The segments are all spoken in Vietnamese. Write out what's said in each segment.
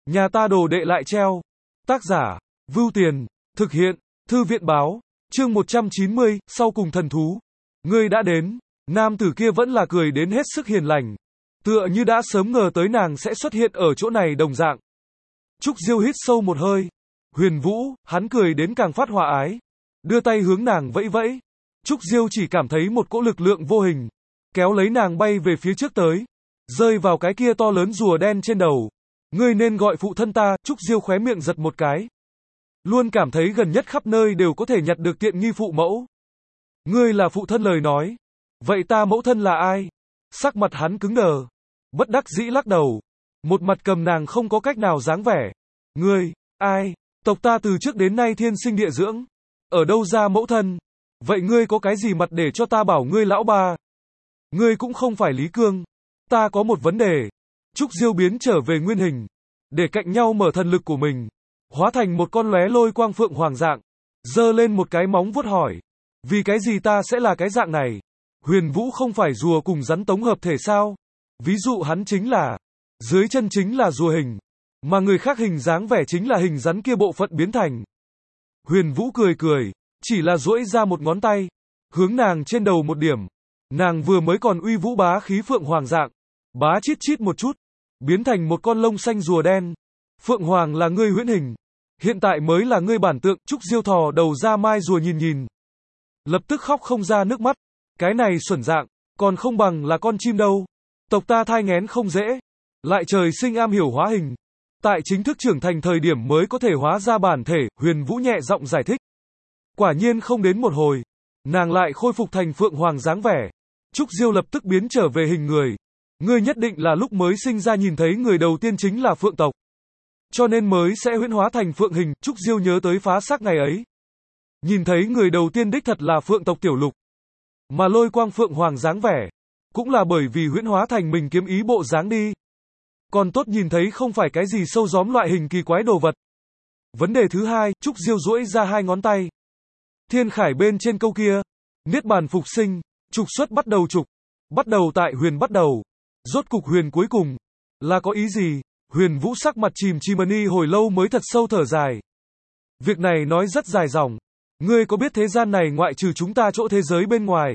Nhà ta đồ đệ lại treo. Tác giả, Vưu Tiền, thực hiện, Thư viện báo, chương 190, sau cùng thần thú. Ngươi đã đến, nam tử kia vẫn là cười đến hết sức hiền lành. Tựa như đã sớm ngờ tới nàng sẽ xuất hiện ở chỗ này đồng dạng. Trúc Diêu hít sâu một hơi. Huyền Vũ, hắn cười đến càng phát hòa ái. Đưa tay hướng nàng vẫy vẫy. Trúc Diêu chỉ cảm thấy một cỗ lực lượng vô hình kéo lấy nàng bay về phía trước tới, rơi vào cái kia to lớn rùa đen trên đầu. Ngươi nên gọi phụ thân ta. Trúc Diêu khóe miệng giật một cái. Luôn cảm thấy gần nhất khắp nơi đều có thể nhặt được tiện nghi phụ mẫu. Ngươi là phụ thân lời nói. Vậy ta mẫu thân là ai? Sắc mặt hắn cứng đờ. Bất đắc dĩ lắc đầu. Một mặt cầm nàng không có cách nào dáng vẻ. Ngươi, ai? Tộc ta từ trước đến nay thiên sinh địa dưỡng. Ở đâu ra mẫu thân? Vậy ngươi có cái gì mặt để cho ta bảo ngươi lão ba? Ngươi cũng không phải Lý Cương. Ta có một vấn đề. Trúc Diêu biến trở về nguyên hình. Để cạnh nhau mở thần lực của mình. Hóa thành một con lóe lôi quang phượng hoàng dạng. Giơ lên một cái móng vuốt hỏi. Vì cái gì ta sẽ là cái dạng này? Huyền Vũ không phải rùa cùng rắn tống hợp thể sao? Ví dụ hắn chính là. Dưới chân chính là rùa hình. Mà người khác hình dáng vẻ chính là hình rắn kia bộ phận biến thành. Huyền Vũ cười cười. Chỉ là duỗi ra một ngón tay. Hướng nàng trên đầu một điểm. Nàng vừa mới còn uy vũ bá khí phượng hoàng dạng. Bá chít chít một chút. Biến thành một con lông xanh rùa đen. Phượng hoàng là ngươi huyễn hình. Hiện tại mới là ngươi bản tượng. Trúc Diêu thò đầu ra mai rùa nhìn nhìn. Lập tức khóc không ra nước mắt. Cái này xuẩn dạng. Còn không bằng là con chim đâu. Tộc ta thai nghén không dễ. Lại trời sinh am hiểu hóa hình. Tại chính thức trưởng thành thời điểm mới có thể hóa ra bản thể. Huyền Vũ nhẹ giọng giải thích. Quả nhiên không đến một hồi. Nàng lại khôi phục thành phượng hoàng dáng vẻ. Trúc Diêu lập tức biến trở về hình người. Ngươi nhất định là lúc mới sinh ra nhìn thấy người đầu tiên chính là phượng tộc. Cho nên mới sẽ huyễn hóa thành phượng hình. Trúc Diêu nhớ tới phá xác ngày ấy. Nhìn thấy người đầu tiên đích thật là phượng tộc tiểu lục. Mà lôi quang phượng hoàng dáng vẻ. Cũng là bởi vì huyễn hóa thành mình kiếm ý bộ dáng đi. Còn tốt nhìn thấy không phải cái gì sâu gióm loại hình kỳ quái đồ vật. Vấn đề thứ hai, Trúc Diêu duỗi ra hai ngón tay. Thiên khải bên trên câu kia. Niết bàn phục sinh. Trục xuất bắt đầu trục. Bắt đầu tại huyền bắt đầu. Rốt cục huyền cuối cùng. Là có ý gì? Huyền Vũ sắc mặt chìm chimani hồi lâu mới thật sâu thở dài. Việc này nói rất dài dòng. Ngươi có biết thế gian này ngoại trừ chúng ta chỗ thế giới bên ngoài.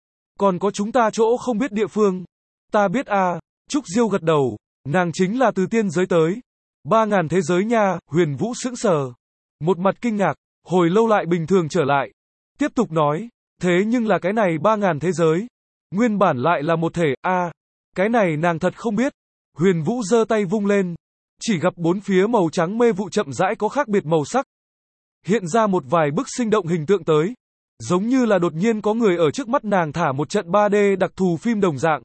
Còn có chúng ta chỗ không biết địa phương. Ta biết à. Trúc Diêu gật đầu. Nàng chính là từ tiên giới tới. 3.000 thế giới nha. Huyền Vũ sững sờ. Một mặt kinh ngạc. Hồi lâu lại bình thường trở lại. Tiếp tục nói. Thế nhưng là cái này 3.000 thế giới. Nguyên bản lại là một thể. Cái này nàng thật không biết. Huyền Vũ giơ tay vung lên. Chỉ gặp bốn phía màu trắng mê vụ chậm rãi có khác biệt màu sắc. Hiện ra một vài bức sinh động hình tượng tới. Giống như là đột nhiên có người ở trước mắt nàng thả một trận 3D đặc thù phim đồng dạng.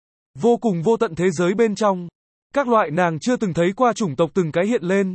Vô cùng vô tận thế giới bên trong. Các loại nàng chưa từng thấy qua chủng tộc từng cái hiện lên.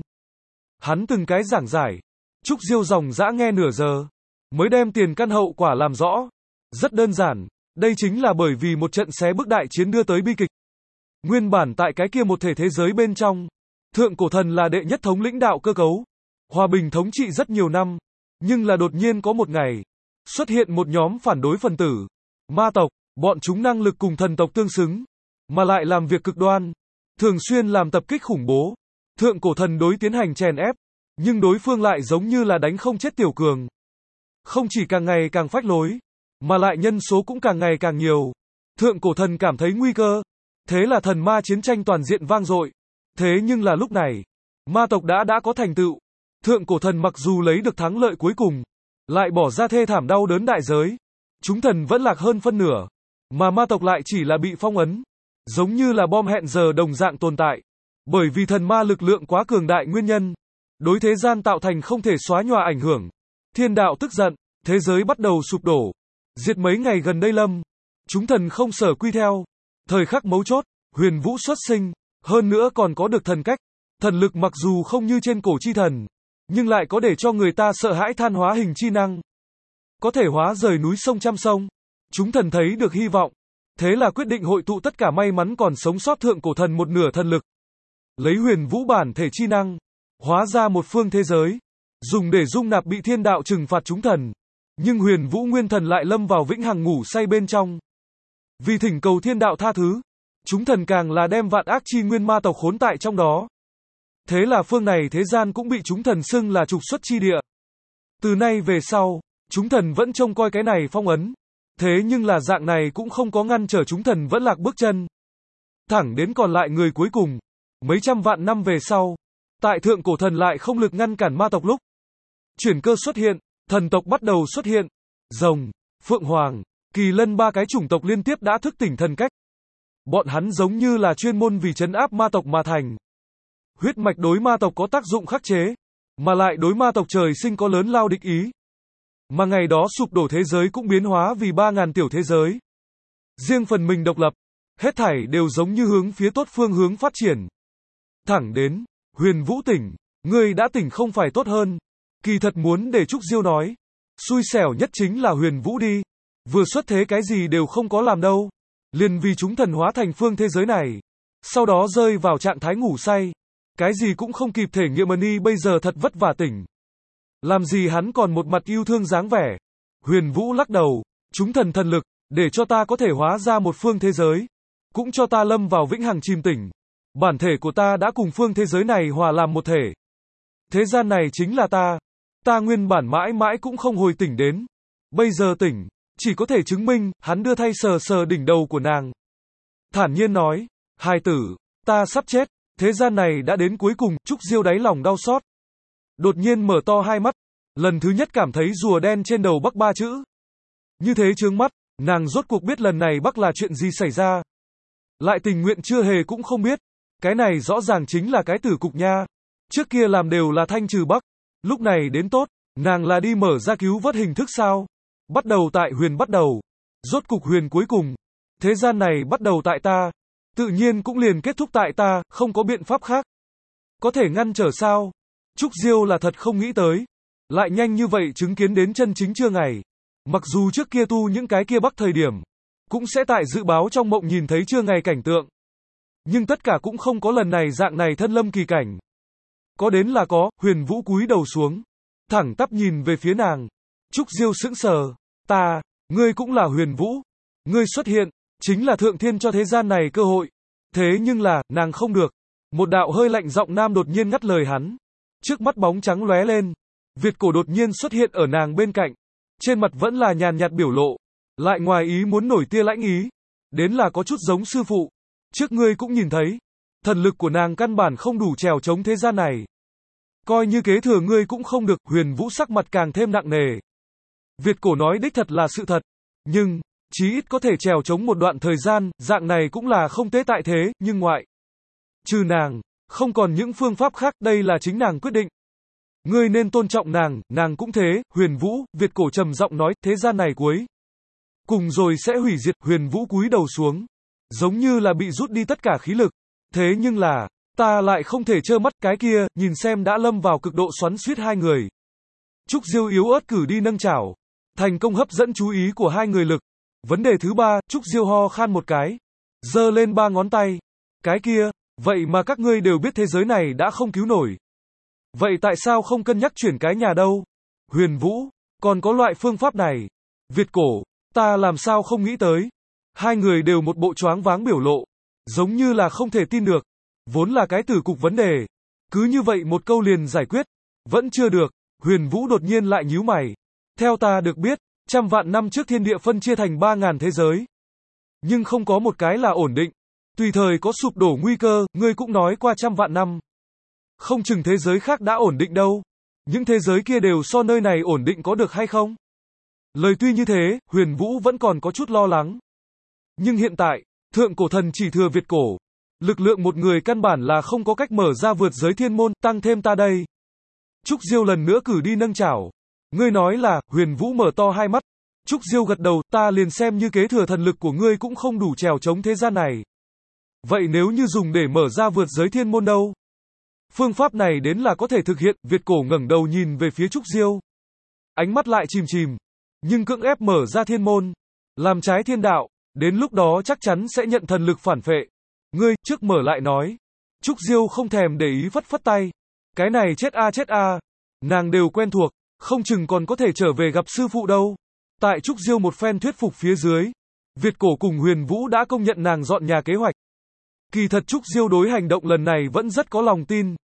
Hắn từng cái giảng giải. Trúc Diêu dòng dã nghe nửa giờ. Mới đem tiền căn hậu quả làm rõ. Rất đơn giản. Đây chính là bởi vì một trận xé bức đại chiến đưa tới bi kịch. Nguyên bản tại cái kia một thể thế giới bên trong. Thượng cổ thần là đệ nhất thống lĩnh đạo cơ cấu. Hòa bình thống trị rất nhiều năm. Nhưng là đột nhiên có một ngày. Xuất hiện một nhóm phản đối phần tử. Ma tộc. Bọn chúng năng lực cùng thần tộc tương xứng. Mà lại làm việc cực đoan. Thường xuyên làm tập kích khủng bố. Thượng cổ thần đối tiến hành chèn ép. Nhưng đối phương lại giống như là đánh không chết tiểu cường. Không chỉ càng ngày càng phách lối. Mà lại nhân số cũng càng ngày càng nhiều. Thượng cổ thần cảm thấy nguy cơ. Thế là thần ma chiến tranh toàn diện vang dội. Thế nhưng là lúc này. Ma tộc đã có thành tựu. Thượng cổ thần mặc dù lấy được thắng lợi cuối cùng. Lại bỏ ra thê thảm đau đớn đại giới. Chúng thần vẫn lạc hơn phân nửa. Mà ma tộc lại chỉ là bị phong ấn. Giống như là bom hẹn giờ đồng dạng tồn tại. Bởi vì thần ma lực lượng quá cường đại nguyên nhân. Đối thế gian tạo thành không thể xóa nhòa ảnh hưởng. Thiên đạo tức giận. Thế giới bắt đầu sụp đổ. Diệt mấy ngày gần đây lâm. Chúng thần không sở quy theo. Thời khắc mấu chốt. Huyền Vũ xuất sinh. Hơn nữa còn có được thần cách. Thần lực mặc dù không như trên cổ chi thần. Nhưng lại có để cho người ta sợ hãi than hóa hình chi năng. Có thể hóa rời núi sông trăm sông. Chúng thần thấy được hy vọng. Thế là quyết định hội tụ tất cả may mắn còn sống sót thượng cổ thần một nửa thần lực. Lấy Huyền Vũ bản thể chi năng. Hóa ra một phương thế giới. Dùng để dung nạp bị thiên đạo trừng phạt chúng thần. Nhưng Huyền Vũ nguyên thần lại lâm vào vĩnh hằng ngủ say bên trong. Vì thỉnh cầu thiên đạo tha thứ. Chúng thần càng là đem vạn ác chi nguyên ma tộc khốn tại trong đó. Thế là phương này thế gian cũng bị chúng thần xưng là trục xuất chi địa. Từ nay về sau, chúng thần vẫn trông coi cái này phong ấn. Thế nhưng là dạng này cũng không có ngăn trở chúng thần vẫn lạc bước chân. Thẳng đến còn lại người cuối cùng, mấy trăm vạn năm về sau, tại thượng cổ thần lại không lực ngăn cản ma tộc lúc. Chuyển cơ xuất hiện, thần tộc bắt đầu xuất hiện. Rồng, Phượng Hoàng, Kỳ Lân ba cái chủng tộc liên tiếp đã thức tỉnh thần cách. Bọn hắn giống như là chuyên môn vì trấn áp ma tộc mà thành. Huyết mạch đối ma tộc có tác dụng khắc chế, mà lại đối ma tộc trời sinh có lớn lao địch ý. Mà ngày đó sụp đổ thế giới cũng biến hóa vì 3.000 tiểu thế giới. Riêng phần mình độc lập, hết thảy đều giống như hướng phía tốt phương hướng phát triển. Thẳng đến, Huyền Vũ tỉnh, ngươi đã tỉnh không phải tốt hơn. Kỳ thật muốn để Trúc Diêu nói, xui xẻo nhất chính là Huyền Vũ đi. Vừa xuất thế cái gì đều không có làm đâu. Liền vì chúng thần hóa thành phương thế giới này. Sau đó rơi vào trạng thái ngủ say. Cái gì cũng không kịp thể nghiệm y bây giờ thật vất vả tỉnh. Làm gì hắn còn một mặt yêu thương dáng vẻ. Huyền Vũ lắc đầu, chúng thần thần lực, để cho ta có thể hóa ra một phương thế giới. Cũng cho ta lâm vào vĩnh hằng chìm tỉnh. Bản thể của ta đã cùng phương thế giới này hòa làm một thể. Thế gian này chính là ta. Ta nguyên bản mãi mãi cũng không hồi tỉnh đến. Bây giờ tỉnh, chỉ có thể chứng minh, hắn đưa tay sờ sờ đỉnh đầu của nàng. Thản nhiên nói, hài tử, ta sắp chết, thế gian này đã đến cuối cùng, Trúc Diêu đáy lòng đau xót. Đột nhiên mở to hai mắt, lần thứ nhất cảm thấy rùa đen trên đầu Bắc ba chữ. Như thế trướng mắt, nàng rốt cuộc biết lần này Bắc là chuyện gì xảy ra. Lại tình nguyện chưa hề cũng không biết, cái này rõ ràng chính là cái tử cục nha. Trước kia làm đều là thanh trừ Bắc, lúc này đến tốt, nàng là đi mở ra cứu vớt hình thức sao? Bắt đầu tại huyền bắt đầu, rốt cục huyền cuối cùng, thế gian này bắt đầu tại ta, tự nhiên cũng liền kết thúc tại ta, không có biện pháp khác. Có thể ngăn trở sao? Trúc Diêu là thật không nghĩ tới, lại nhanh như vậy chứng kiến đến chân chính trưa ngày. Mặc dù trước kia tu những cái kia Bắc thời điểm, cũng sẽ tại dự báo trong mộng nhìn thấy trưa ngày cảnh tượng. Nhưng tất cả cũng không có lần này dạng này thân lâm kỳ cảnh. Có đến là có, Huyền Vũ cúi đầu xuống, thẳng tắp nhìn về phía nàng. Trúc Diêu sững sờ, ngươi cũng là Huyền Vũ, ngươi xuất hiện, chính là thượng thiên cho thế gian này cơ hội. Thế nhưng là, nàng không được. Một đạo hơi lạnh giọng nam đột nhiên ngắt lời hắn. Trước mắt bóng trắng lóe lên, Việt cổ đột nhiên xuất hiện ở nàng bên cạnh. Trên mặt vẫn là nhàn nhạt biểu lộ, lại ngoài ý muốn nổi tia lãnh ý. Đến là có chút giống sư phụ. Trước ngươi cũng nhìn thấy, thần lực của nàng căn bản không đủ trèo chống thế gian này. Coi như kế thừa ngươi cũng không được, Huyền Vũ sắc mặt càng thêm nặng nề. Việt cổ nói đích thật là sự thật, nhưng, chí ít có thể trèo chống một đoạn thời gian, dạng này cũng là không tế tại thế, nhưng ngoại trừ nàng, không còn những phương pháp khác, đây là chính nàng quyết định. Ngươi nên tôn trọng nàng cũng thế, Huyền Vũ, Việt cổ trầm giọng nói, thế gian này cuối cùng rồi sẽ hủy diệt, Huyền Vũ cúi đầu xuống, giống như là bị rút đi tất cả khí lực. Thế nhưng là, ta lại không thể trơ mắt, cái kia, nhìn xem đã lâm vào cực độ xoắn xuýt hai người. Trúc Diêu yếu ớt cử đi nâng chảo, thành công hấp dẫn chú ý của hai người lực. Vấn đề thứ ba, Trúc Diêu ho khan một cái, giơ lên 3 ngón tay. Cái kia, vậy mà các ngươi đều biết thế giới này đã không cứu nổi. Vậy tại sao không cân nhắc chuyển cái nhà đâu? Huyền Vũ, còn có loại phương pháp này. Việt cổ, ta làm sao không nghĩ tới. Hai người đều một bộ choáng váng biểu lộ, giống như là không thể tin được. Vốn là cái tử cục vấn đề, cứ như vậy một câu liền giải quyết. Vẫn chưa được, Huyền Vũ đột nhiên lại nhíu mày. Theo ta được biết, trăm vạn năm trước thiên địa phân chia thành 3.000 thế giới. Nhưng không có một cái là ổn định. Tùy thời có sụp đổ nguy cơ, ngươi cũng nói qua trăm vạn năm. Không chừng thế giới khác đã ổn định đâu. Những thế giới kia đều so nơi này ổn định có được hay không? Lời tuy như thế, Huyền Vũ vẫn còn có chút lo lắng. Nhưng hiện tại, thượng cổ thần chỉ thừa Việt cổ. Lực lượng một người căn bản là không có cách mở ra vượt giới thiên môn, tăng thêm ta đây. Trúc Diêu lần nữa cử đi nâng chảo. Ngươi nói là, Huyền Vũ mở to hai mắt. Trúc Diêu gật đầu, ta liền xem như kế thừa thần lực của ngươi cũng không đủ trèo chống thế gian này. Vậy nếu như dùng để mở ra vượt giới thiên môn đâu? Phương pháp này đến là có thể thực hiện, Việt cổ ngẩng đầu nhìn về phía Trúc Diêu. Ánh mắt lại chìm chìm. Nhưng cưỡng ép mở ra thiên môn, làm trái thiên đạo, đến lúc đó chắc chắn sẽ nhận thần lực phản phệ. Ngươi, trước mở lại nói. Trúc Diêu không thèm để ý phất phất tay. Cái này chết a. Nàng đều quen thuộc, không chừng còn có thể trở về gặp sư phụ đâu. Tại Trúc Diêu một phen thuyết phục phía dưới, Việt cổ cùng Huyền Vũ đã công nhận nàng dọn nhà kế hoạch. Kỳ thật Trúc Diêu đối hành động lần này vẫn rất có lòng tin.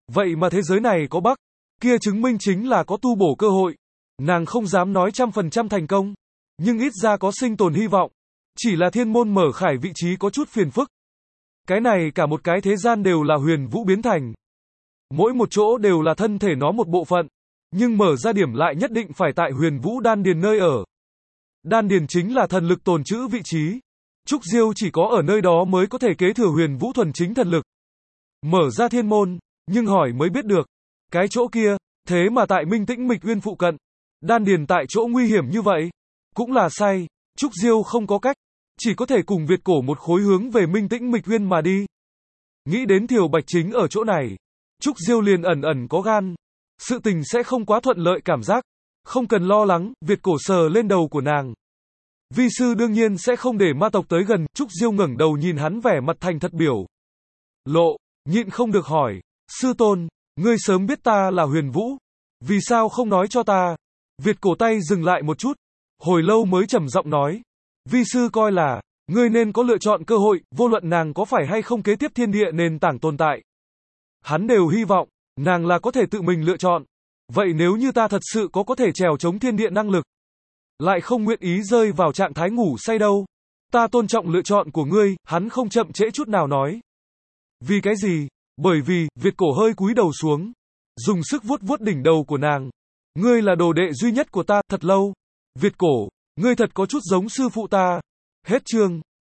Vậy mà thế giới này có bug, kia chứng minh chính là có tu bổ cơ hội. Nàng không dám nói 100% thành công, nhưng ít ra có sinh tồn hy vọng. Chỉ là thiên môn mở khải vị trí có chút phiền phức. Cái này cả một cái thế gian đều là huyền vũ biến thành. Mỗi một chỗ đều là thân thể nó một bộ phận, nhưng mở ra điểm lại nhất định phải tại huyền vũ đan điền nơi ở. Đan điền chính là thần lực tồn trữ vị trí. Trúc Diêu chỉ có ở nơi đó mới có thể kế thừa huyền vũ thuần chính thần lực. Mở ra thiên môn, nhưng hỏi mới biết được, cái chỗ kia, thế mà tại Minh Tĩnh Mịch Uyên phụ cận. Đan điền tại chỗ nguy hiểm như vậy, cũng là sai. Trúc Diêu không có cách, chỉ có thể cùng Việt Cổ một khối hướng về Minh Tĩnh Mịch Uyên mà đi. Nghĩ đến Thiều Bạch chính ở chỗ này, Trúc Diêu liền ẩn ẩn có gan. Sự tình sẽ không quá thuận lợi cảm giác. Không cần lo lắng, Việt Cổ sờ lên đầu của nàng. Vi sư đương nhiên sẽ không để ma tộc tới gần. Trúc Diêu ngẩng đầu nhìn hắn vẻ mặt thành thật biểu lộ, nhịn không được hỏi, sư tôn, ngươi sớm biết ta là huyền vũ, vì sao không nói cho ta? Việt Cổ tay dừng lại một chút, hồi lâu mới trầm giọng nói, vi sư coi là, ngươi nên có lựa chọn cơ hội, vô luận nàng có phải hay không kế tiếp thiên địa nền tảng tồn tại. Hắn đều hy vọng, nàng là có thể tự mình lựa chọn. Vậy nếu như ta thật sự có thể trèo chống thiên địa năng lực, lại không nguyện ý rơi vào trạng thái ngủ say đâu. Ta tôn trọng lựa chọn của ngươi, hắn không chậm trễ chút nào nói. Vì cái gì? Bởi vì, Việt Cổ hơi cúi đầu xuống, dùng sức vuốt vuốt đỉnh đầu của nàng. Ngươi là đồ đệ duy nhất của ta, thật lâu. Việt Cổ, ngươi thật có chút giống sư phụ ta. Hết chương.